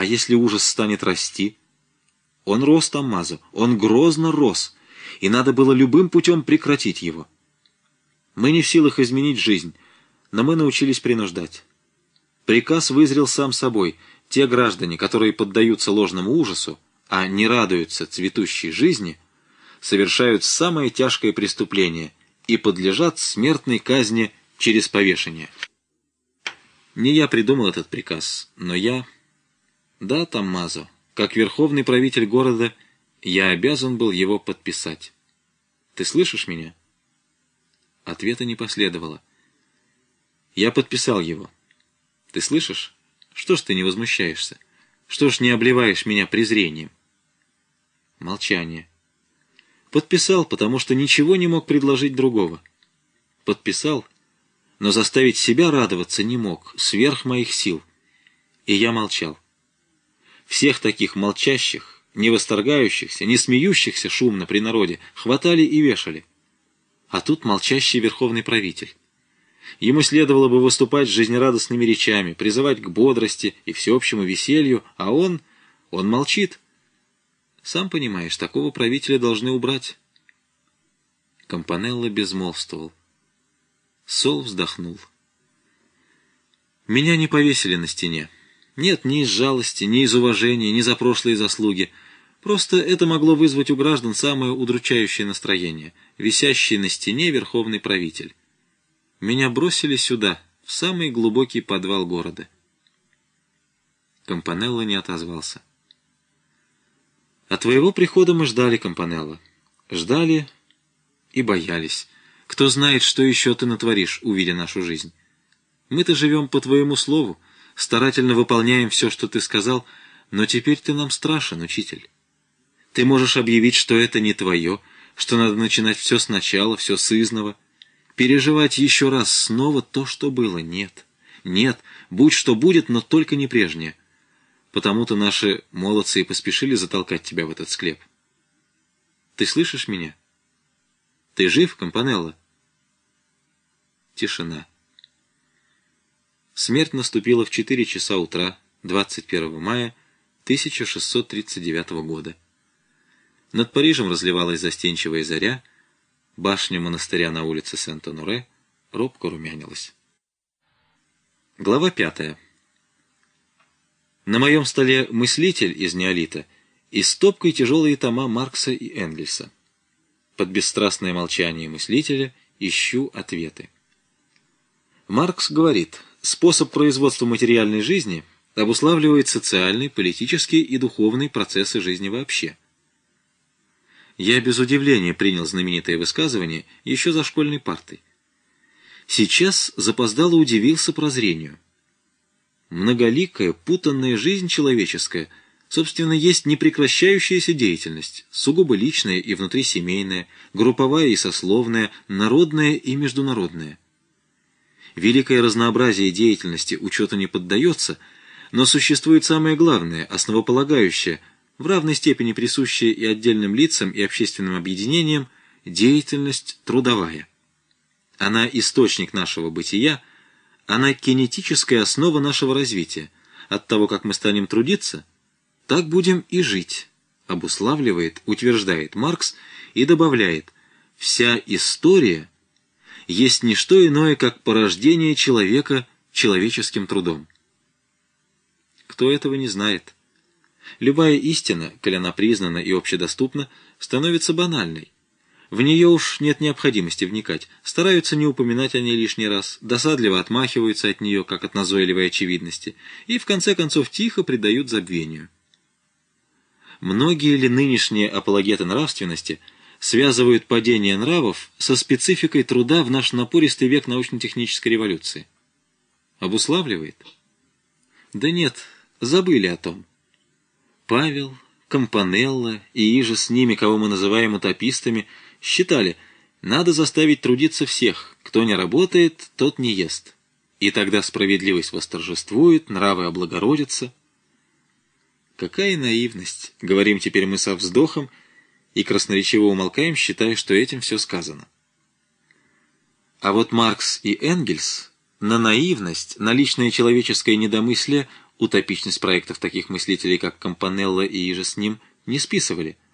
А если ужас станет расти? Он рос, Томмазо, он грозно рос, и надо было любым путем прекратить его. Мы не в силах изменить жизнь, но мы научились принуждать. Приказ вызрел сам собой. Те граждане, которые поддаются ложному ужасу, а не радуются цветущей жизни, совершают самое тяжкое преступление и подлежат смертной казни через повешение. Не я придумал этот приказ, но я... Да, Томмазо, как верховный правитель города, я обязан был его подписать. Ты слышишь меня? Ответа не последовало. Я подписал его. Ты слышишь? Что ж ты не возмущаешься? Что ж не обливаешь меня презрением? Молчание. Подписал, потому что ничего не мог предложить другого. Подписал, но заставить себя радоваться не мог, сверх моих сил. И я молчал. Всех таких молчащих, не восторгающихся, не смеющихся шумно при народе хватали и вешали. А тут молчащий верховный правитель. Ему следовало бы выступать с жизнерадостными речами, призывать к бодрости и всеобщему веселью, а он молчит. Сам понимаешь, такого правителя должны убрать. Кампанелло безмолвствовал. Сол вздохнул. Меня не повесили на стене. Нет, ни из жалости, ни из уважения, ни за прошлые заслуги. Просто это могло вызвать у граждан самое удручающее настроение. Висящий на стене верховный правитель. Меня бросили сюда, в самый глубокий подвал города. Кампанелло не отозвался. А твоего прихода мы ждали, Кампанелло. Ждали и боялись. Кто знает, что еще ты натворишь, увидя нашу жизнь. Мы-то живем по твоему слову, старательно выполняем все, что ты сказал, но теперь ты нам страшен, учитель. Ты можешь объявить, что это не твое, что надо начинать все сначала, все сызново, переживать еще раз снова то, что было. Нет, нет, будь что будет, но только не прежнее. Потому-то наши молодцы и поспешили затолкать тебя в этот склеп. Ты слышишь меня? Ты жив, Кампанелло? Тишина. Смерть наступила в 4 часа утра 21 мая 1639 года. Над Парижем разливалась застенчивая заря, башня монастыря на улице Сент-Оноре робко румянилась. Глава 5. На моем столе мыслитель из неолита и стопкой тяжелые тома Маркса и Энгельса. Под бесстрастное молчание мыслителя ищу ответы. Маркс говорит, способ производства материальной жизни обуславливает социальный, политический и духовный процессы жизни вообще. Я без удивления принял знаменитое высказывание еще за школьной партой. Сейчас запоздало удивился прозрению. Многоликая, путанная жизнь человеческая, собственно, есть непрекращающаяся деятельность, сугубо личная и внутрисемейная, групповая и сословная, народная и международная. Великое разнообразие деятельности учету не поддается, но существует самое главное, основополагающее, в равной степени присущая и отдельным лицам, и общественным объединениям, деятельность трудовая. Она источник нашего бытия, она кинетическая основа нашего развития. От того, как мы станем трудиться, так будем и жить, обуславливает, утверждает Маркс и добавляет, вся история есть не что иное, как порождение человека человеческим трудом. Кто этого не знает? Любая истина, коль она признана и общедоступна, становится банальной. В нее уж нет необходимости вникать, стараются не упоминать о ней лишний раз, досадливо отмахиваются от нее, как от назойливой очевидности, и в конце концов тихо предают забвению. Многие ли нынешние апологеты нравственности связывают падение нравов со спецификой труда в наш напористый век научно-технической революции? Обуславливает? Да нет, забыли о том. Павел, Кампанелло и иже с ними, кого мы называем утопистами, считали, надо заставить трудиться всех, кто не работает, тот не ест. И тогда справедливость восторжествует, нравы облагородятся. Какая наивность, говорим теперь мы со вздохом, и красноречиво умолкаем, считая, что этим все сказано. А вот Маркс и Энгельс на наивность, на личное человеческое недомыслие Утопичность проектов таких мыслителей, как Кампанелла и иже с ним, не списывали –